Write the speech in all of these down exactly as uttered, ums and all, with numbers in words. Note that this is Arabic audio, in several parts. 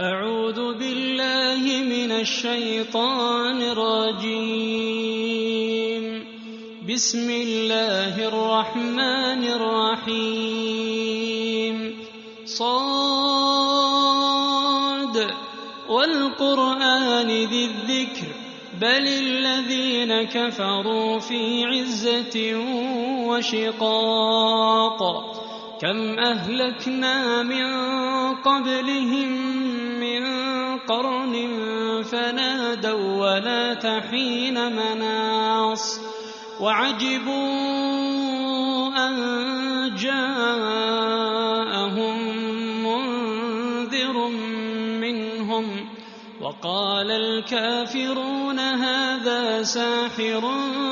أعوذ بالله من الشيطان الرجيم. بسم الله الرحمن الرحيم. صاد والقرآن ذي الذكر بل الذين كفروا في عزة وشقاق. كم أهلكنا من قبلهم من قرن فنادوا ولا حين مناص وعجبوا أن جاءهم منذر منهم وقال الكافرون هذا ساحر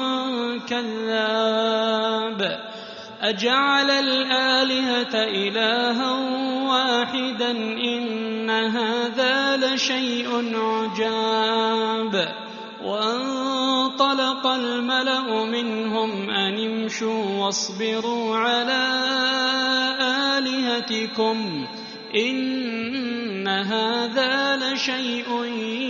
كذاب. أجعل الآلهة إلها واحدا إن هذا لشيء عجاب. وانطلق الملأ منهم أن امشوا واصبروا على آلهتكم إن هذا لشيء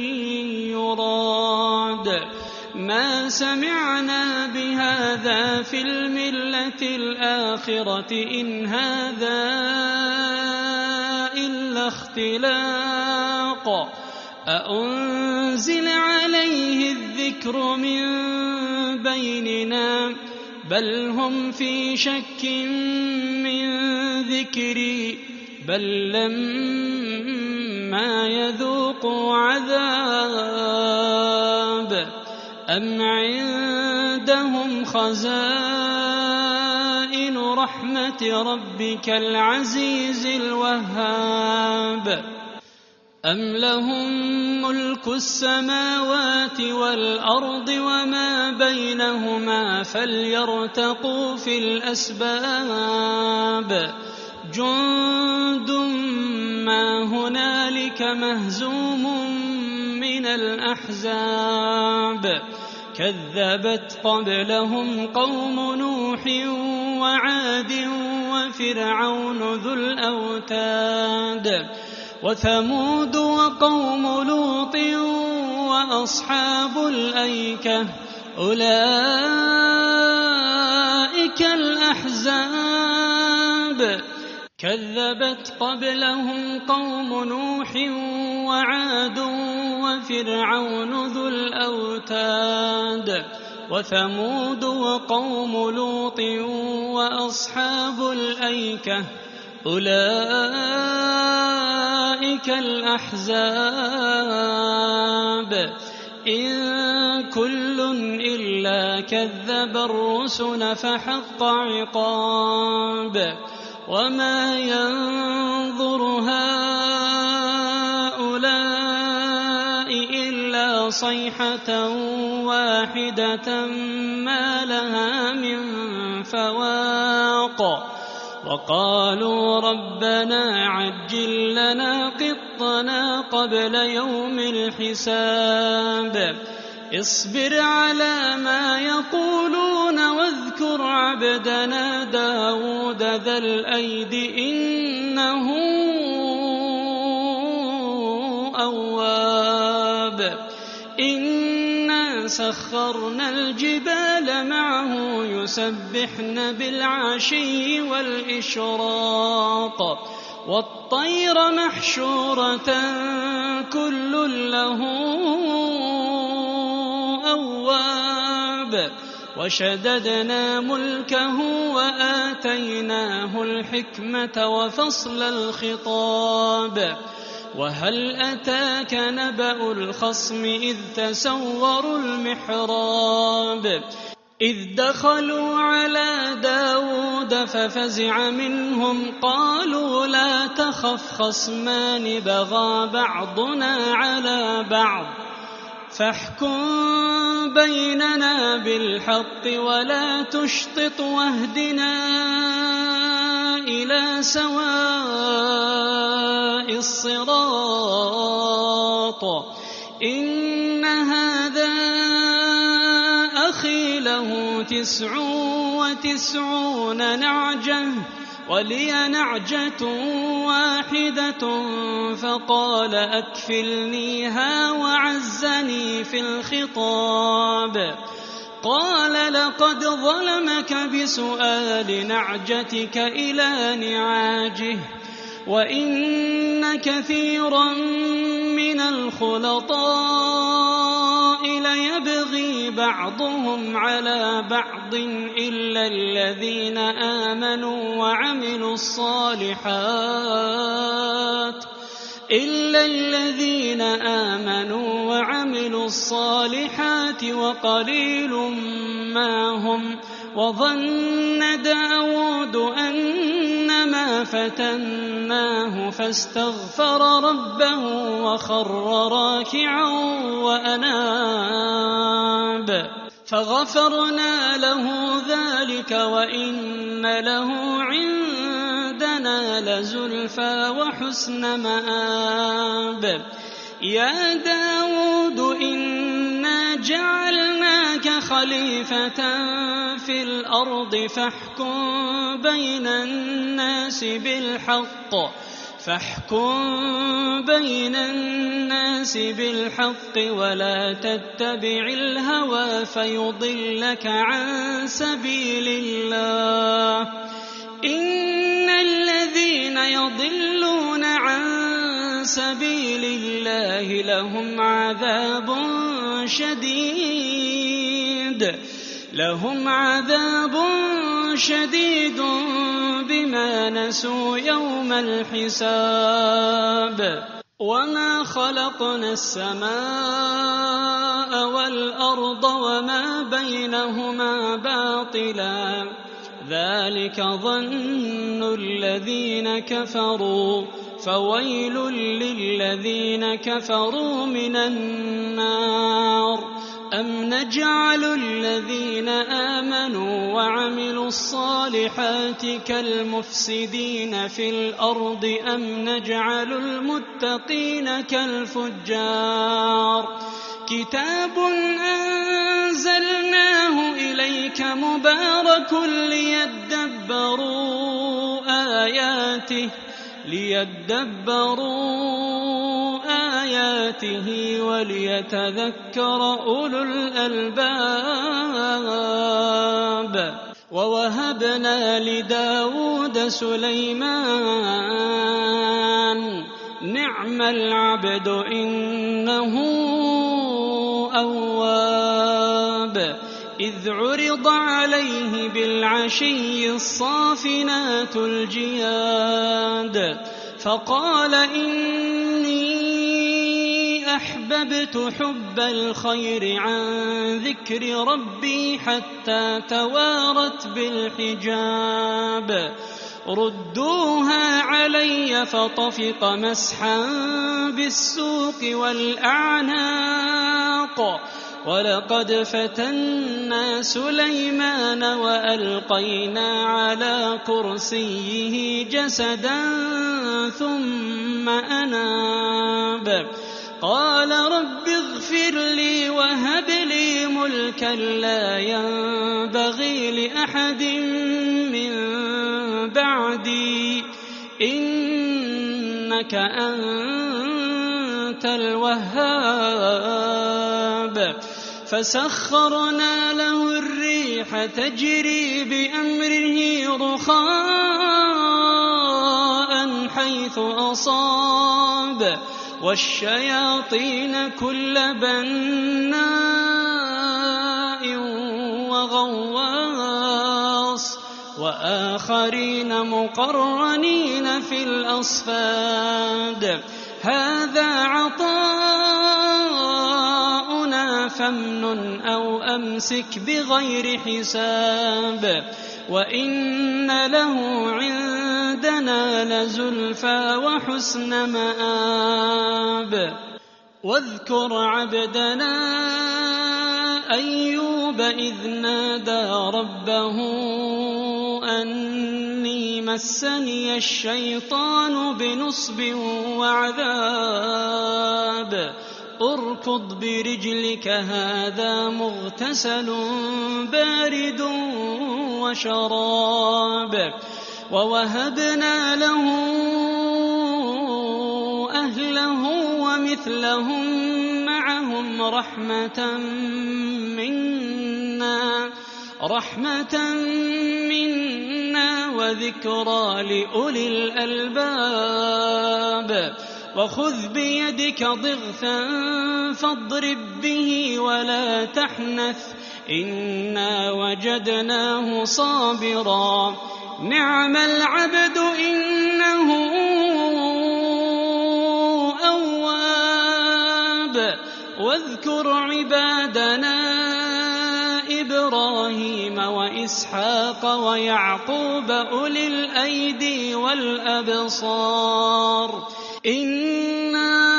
يراد. ما سمعنا بهذا في الملة الآخرة إن هذا إلا اختلاق. أأنزل عليه الذكر من بيننا بل هم في شك من ذكري بل لما يذوقوا عذاب أم عندهم خزائن رحمة ربك العزيز الوهاب أم لهم ملك السماوات والأرض وما بينهما فليرتقوا في الأسباب. جند ما هنالك مهزوم من الأحزاب. كذبت قبلهم قوم نوح وعاد وفرعون ذو الأوتاد وثمود وقوم لوط وأصحاب الأيكة أولئك الأحزاب. كذبت قبلهم قوم نوح وعاد وفرعون ذو الأوتاد وثمود وقوم لوط وأصحاب الأيكة أولئك الأحزاب. إن كل إلا كذب الرسل فحق عقاب. وما ينظر هؤلاء إلا صيحة واحدة ما لها من فواق. وقالوا ربنا عجل لنا قطنا قبل يوم الحساب. اصبر على ما يقولون واذكر عبدنا داود ذا الأيد إنه أواب. إنا سخرنا الجبال معه يسبحن بالعشي والإشراق والطير محشورة كل له أواب. وشددنا ملكه وآتيناه الحكمة وفصل الخطاب. وهل أتاك نبأ الخصم إذ تسوروا المحراب إذ دخلوا على داود ففزع منهم قالوا لا تخف خصمان بغى بعضنا على بعض فاحكم بيننا بالحق ولا تشطط واهدنا إلى سواء الصراط. إن هذا أخي له تسع وتسعون نعجة ولي نعجة واحدة فقال أكفلنيها وعزني في الخطاب. قال لقد ظلمك بسؤال نعجتك إلى نعاجه وإن كثيرا من الخلطاء ليبغي بعضهم على بعض إلا الذين آمنوا وعملوا الصالحات إلا الذين آمنوا وعملوا الصالحات وقليل ما هم. وظن داود أنما فتناه فاستغفر ربه وخر راكعا وأناب فغفرنا له ذلك وإن له عندنا لزلفى وحسن مآب. يا داود إنا جعلناك خليفة في الأرض فاحكم بين الناس بالحق فاحكم بين الناس بالحق ولا تتبع الهوى فيضلك عن سبيل الله. إن الذين يضلون عن سبيل الله لهم عذاب شديد لهم عذاب شديد بما نسوا يوم الحساب. وما خلقنا السماء والأرض وما بينهما باطلا ذلك ظن الذين كفروا فويل للذين كفروا من النار. أم نجعل الذين آمنوا وعملوا الصالحات كالمفسدين في الأرض أم نجعل المتقين كالفجار. كتاب أنزلناه إليك مبارك ليدبروا آياته ليدبروا آياته وليتذكر أولو الألباب. ووهبنا لداود سليمان نعم العبد إنه أواب. إذ عرض عليه بالعشي الصافنات الجياد فقال إني أحببت حب الخير عن ذكر ربي حتى توارت بالحجاب. ردوها علي فطفق مسحا بالسوق والأعناق. ولقد فتنا سليمان وألقينا على كرسيه جسدا ثم أناب. قال رب اغفر لي وهب لي ملكا لا ينبغي لأحد من بعدي إنك أنت الوهاب. فسخرنا له الريح تجري بأمره رخاء حيث أصاب والشياطين كل بناء وغواص وآخرين مقرنين في الأصفاد. هذا عطاؤنا فامنن أو أمسك بغير حساب وإن له عندنا لزلفى وحسن مآب. واذكر عبدنا أيوب إذ نادى ربه أني مسني الشيطان بنصب وعذاب. اركض برجلك هذا مغتسل بارد وشراب. ووهبنا له أهله ومثلهم معهم رحمة منا رحمة منا وذكرى لأولي الألباب وخذ بيدك ضغثا فاضرب به ولا تحنث إنا وجدناه صابرا نعم العبد إنه أواب واذكر عبادنا إبراهيم وإسحاق ويعقوب أولي الأيدي والأبصار إنا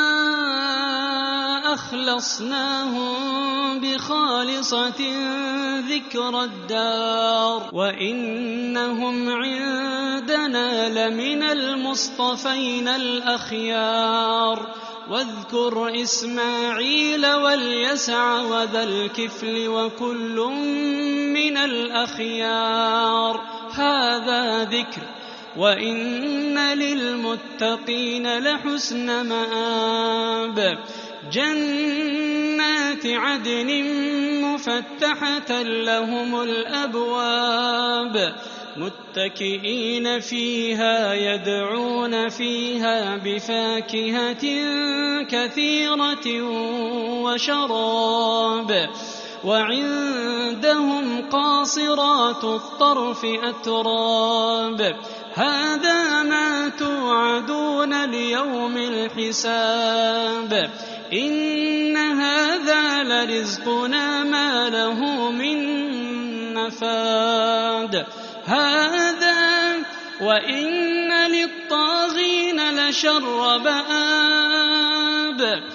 أخلصناهم بخالصة ذكر الدار وإنهم عندنا لمن المصطفين الأخيار واذكر إسماعيل واليسع وذا الكفل وكل من الأخيار هذا ذكر وإن للمتقين لحسن مآب جنات عدن مفتحة لهم الأبواب متكئين فيها يدعون فيها بفاكهة كثيرة وشراب وعندهم قاصرات الطرف أتراب هذا ما توعدون ليوم الحساب إن هذا لرزقنا ما له من نفاد هذا وإن للطاغين لشر مآب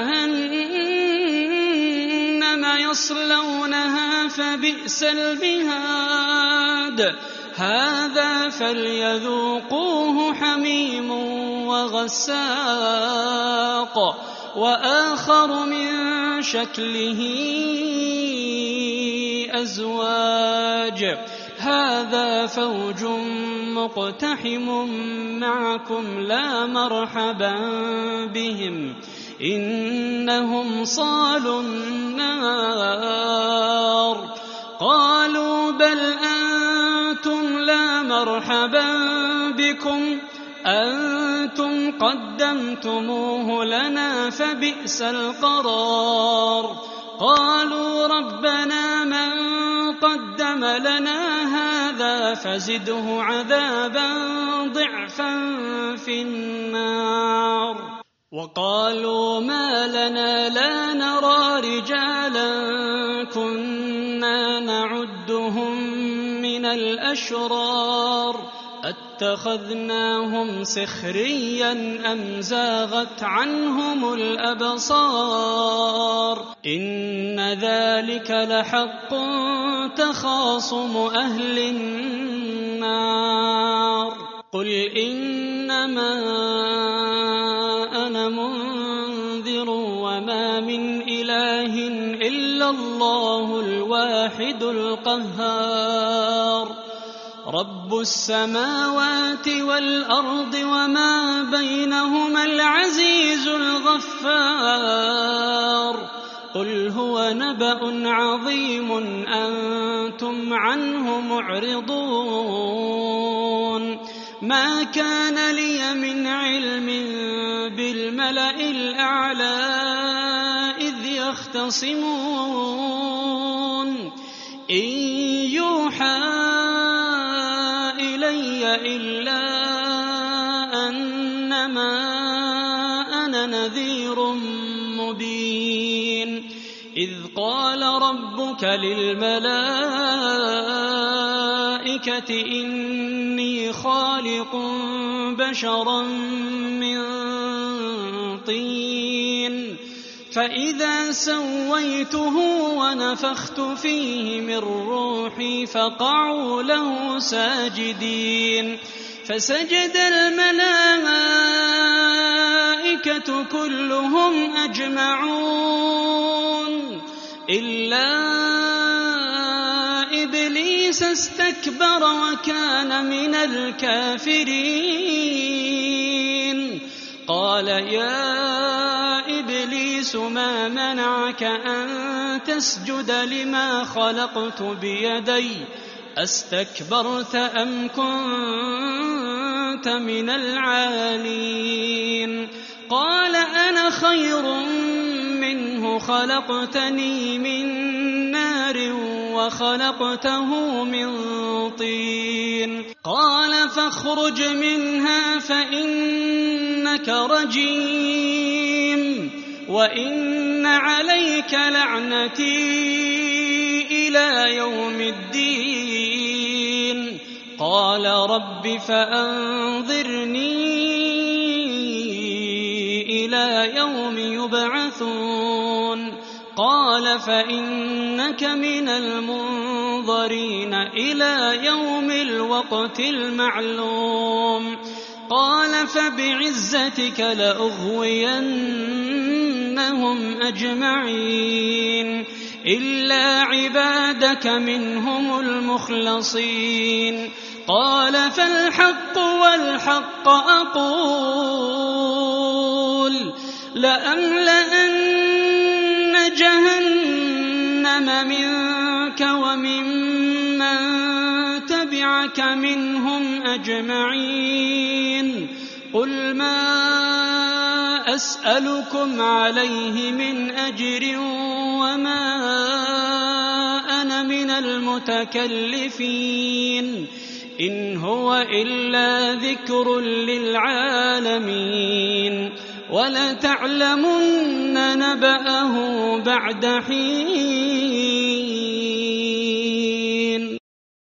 جهنم يصلونها فبئس المهاد هذا فليذوقوه حميم وغساق وآخر من شكله أزواج هذا فوج مقتحم معكم لا مرحبا بهم إنهم صالوا النار قالوا بل أنتم لا مرحبا بكم أنتم قدمتموه لنا فبئس القرار قالوا ربنا من قدم لنا هذا فزده عذابا ضعفا في النار وقالوا ما لنا لا نرى رجالا كنا نعدهم من الأشرار اتخذناهم سخريا أم زاغت عنهم الأبصار إن ذلك لحق تخاصم أهل النار قل إنما أنا منذر وما من إله إلا الله الواحد القهار رب السماوات والأرض وما بينهما العزيز الغفار قل هو نبأ عظيم أنتم عنه معرضون ما كان لي من علم بالملأ الأعلى إذ يختصمون إن يوحى إلا أنما أنا نذير مبين إذ قال ربك للملائكة إني خالق بشرا من طين فإذا سويته ونفخت فيه من روحي فقعوا له ساجدين فسجد الملائكة كلهم أجمعون إلا إبليس إبليس استكبر وكان من الكافرين قال يا إبليس ما منعك أن تسجد لما خلقت بيدي أستكبرت أم كنت من العالين قال أنا خير منه خلقتني من نار وخلقته من طين قال فاخرج منها فإنك رجيم وإن عليك لعنتي إلى يوم الدين قال رب فأنظرني إلى يوم يبعثون قال فإنك من المنظرين إلى يوم الوقت المعلوم قال فبعزتك لأغوينهم أجمعين إلا عبادك منهم المخلصين قال فالحق والحق أقول لأملأن جهنم منك وممن تبعك منهم أجمعين قل ما أسألكم عليه من أجر وما أنا من المتكلفين إن هو إلا ذكر للعالمين ولتعلمن نبأه بعد حين